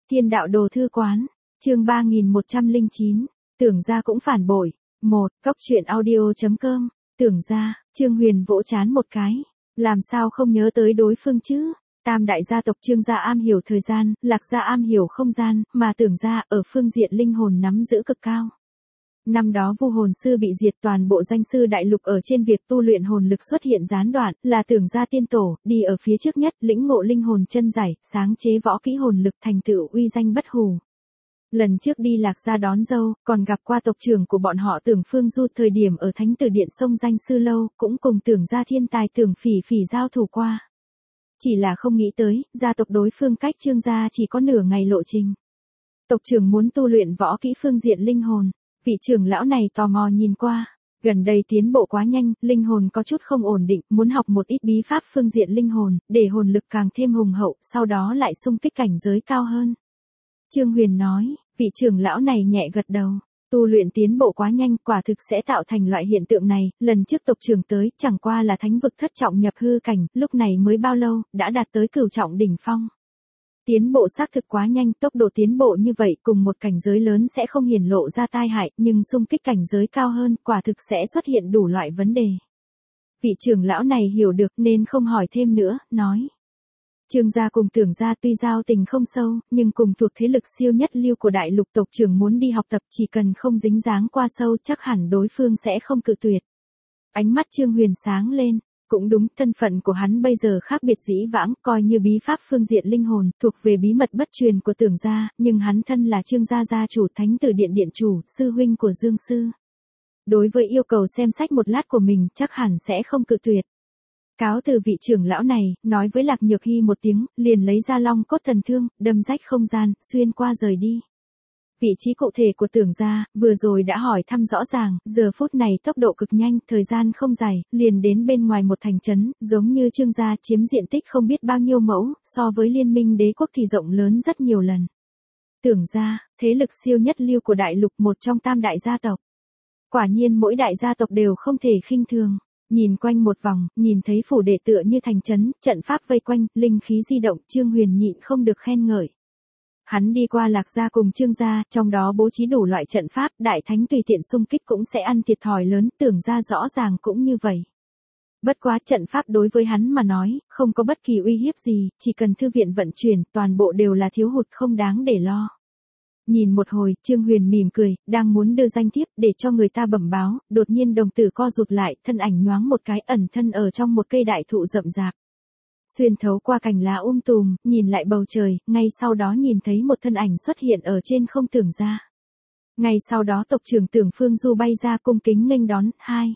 Thiên đạo đồ thư quán, chương 3109, tưởng ra cũng phản bội. Cóc truyện audio.com, tưởng ra, Trương Huyền vỗ trán một cái, làm sao không nhớ tới đối phương chứ? Tam đại gia tộc Trương gia am hiểu thời gian, Lạc gia am hiểu không gian, mà tưởng ra ở phương diện linh hồn nắm giữ cực cao. Năm đó Vu hồn sư bị diệt, toàn bộ danh sư đại lục ở trên việc tu luyện hồn lực xuất hiện gián đoạn, là tưởng gia tiên tổ, đi ở phía trước nhất, lĩnh ngộ linh hồn chân giải, sáng chế võ kỹ hồn lực thành tựu uy danh bất hủ. Lần trước đi Lạc gia đón dâu, còn gặp qua tộc trưởng của bọn họ Tưởng Phương Du, thời điểm ở Thánh Tử Điện sông danh sư lâu, cũng cùng tưởng gia thiên tài Tưởng Phỉ Phỉ giao thủ qua. Chỉ là không nghĩ tới, gia tộc đối phương cách Trương gia chỉ có nửa ngày lộ trình. Tộc trưởng muốn tu luyện võ kỹ phương diện linh hồn. Vị trưởng lão này tò mò nhìn qua, gần đây tiến bộ quá nhanh, linh hồn có chút không ổn định, muốn học một ít bí pháp phương diện linh hồn, để hồn lực càng thêm hùng hậu, sau đó lại xung kích cảnh giới cao hơn. Trương Huyền nói, vị trưởng lão này nhẹ gật đầu, tu luyện tiến bộ quá nhanh, quả thực sẽ tạo thành loại hiện tượng này, lần trước tộc trưởng tới, chẳng qua là thánh vực thất trọng nhập hư cảnh, lúc này mới bao lâu, đã đạt tới cửu trọng đỉnh phong. Tiến bộ xác thực quá nhanh, tốc độ tiến bộ như vậy cùng một cảnh giới lớn sẽ không hiển lộ ra tai hại, nhưng xung kích cảnh giới cao hơn, quả thực sẽ xuất hiện đủ loại vấn đề. Vị trưởng lão này hiểu được nên không hỏi thêm nữa, nói. Trương gia cùng tưởng gia tuy giao tình không sâu, nhưng cùng thuộc thế lực siêu nhất lưu của đại lục, tộc trưởng muốn đi học tập, chỉ cần không dính dáng qua sâu chắc hẳn đối phương sẽ không cự tuyệt. Ánh mắt Trương Huyền sáng lên. Cũng đúng, thân phận của hắn bây giờ khác biệt dĩ vãng, coi như bí pháp phương diện linh hồn, thuộc về bí mật bất truyền của tưởng gia, nhưng hắn thân là Trương gia gia chủ, Thánh Tử Điện điện chủ, sư huynh của Dương sư. Đối với yêu cầu xem sách một lát của mình, chắc hẳn sẽ không cự tuyệt. Cáo từ vị trưởng lão này, nói với Lạc Nhược Hy một tiếng, liền lấy ra long cốt thần thương, đâm rách không gian, xuyên qua rời đi. Vị trí cụ thể của tưởng gia, vừa rồi đã hỏi thăm rõ ràng, giờ phút này tốc độ cực nhanh, thời gian không dài, liền đến bên ngoài một thành trấn, giống như Trương gia chiếm diện tích không biết bao nhiêu mẫu, so với liên minh đế quốc thì rộng lớn rất nhiều lần. Tưởng gia, thế lực siêu nhất lưu của đại lục, một trong tam đại gia tộc. Quả nhiên mỗi đại gia tộc đều không thể khinh thường. Nhìn quanh một vòng, nhìn thấy phủ đệ tựa như thành trấn, trận pháp vây quanh, linh khí di động, Trương Huyền nhịn không được khen ngợi. Hắn đi qua Lạc gia cùng Trương gia, trong đó bố trí đủ loại trận pháp, đại thánh tùy tiện xung kích cũng sẽ ăn thiệt thòi lớn, tưởng ra rõ ràng cũng như vậy. Bất quá trận pháp đối với hắn mà nói, không có bất kỳ uy hiếp gì, chỉ cần thư viện vận chuyển, toàn bộ đều là thiếu hụt không đáng để lo. Nhìn một hồi, Trương Huyền mỉm cười, đang muốn đưa danh thiếp để cho người ta bẩm báo, đột nhiên đồng tử co rụt lại, thân ảnh nhoáng một cái, ẩn thân ở trong một cây đại thụ rậm rạp. Xuyên thấu qua cành lá tùm, nhìn lại bầu trời, ngay sau đó nhìn thấy một thân ảnh xuất hiện ở trên không tưởng ra. Ngay sau đó tộc trưởng Tưởng Phương Du bay ra cung kính nghênh đón.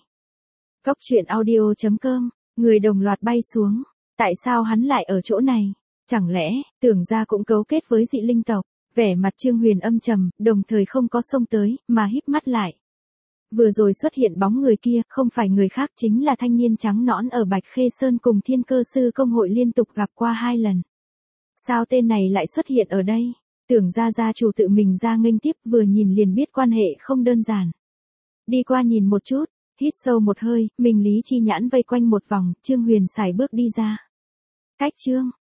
Cóc truyện audio.com, người đồng loạt bay xuống. Tại sao hắn lại ở chỗ này? Chẳng lẽ, tưởng ra cũng cấu kết với dị linh tộc? Vẻ mặt Trương Huyền âm trầm, đồng thời không có xông tới, mà híp mắt lại. Vừa rồi xuất hiện bóng người kia, không phải người khác, chính là thanh niên trắng nõn ở Bạch Khê Sơn cùng Thiên Cơ Sư công hội liên tục gặp qua 2 lần. Sao tên này lại xuất hiện ở đây? Tưởng gia gia chủ tự mình ra nghênh tiếp, vừa nhìn liền biết quan hệ không đơn giản. Đi qua nhìn một chút, hít sâu một hơi, mình lý chi nhãn vây quanh một vòng, Trương Huyền sải bước đi ra. Cách Trương,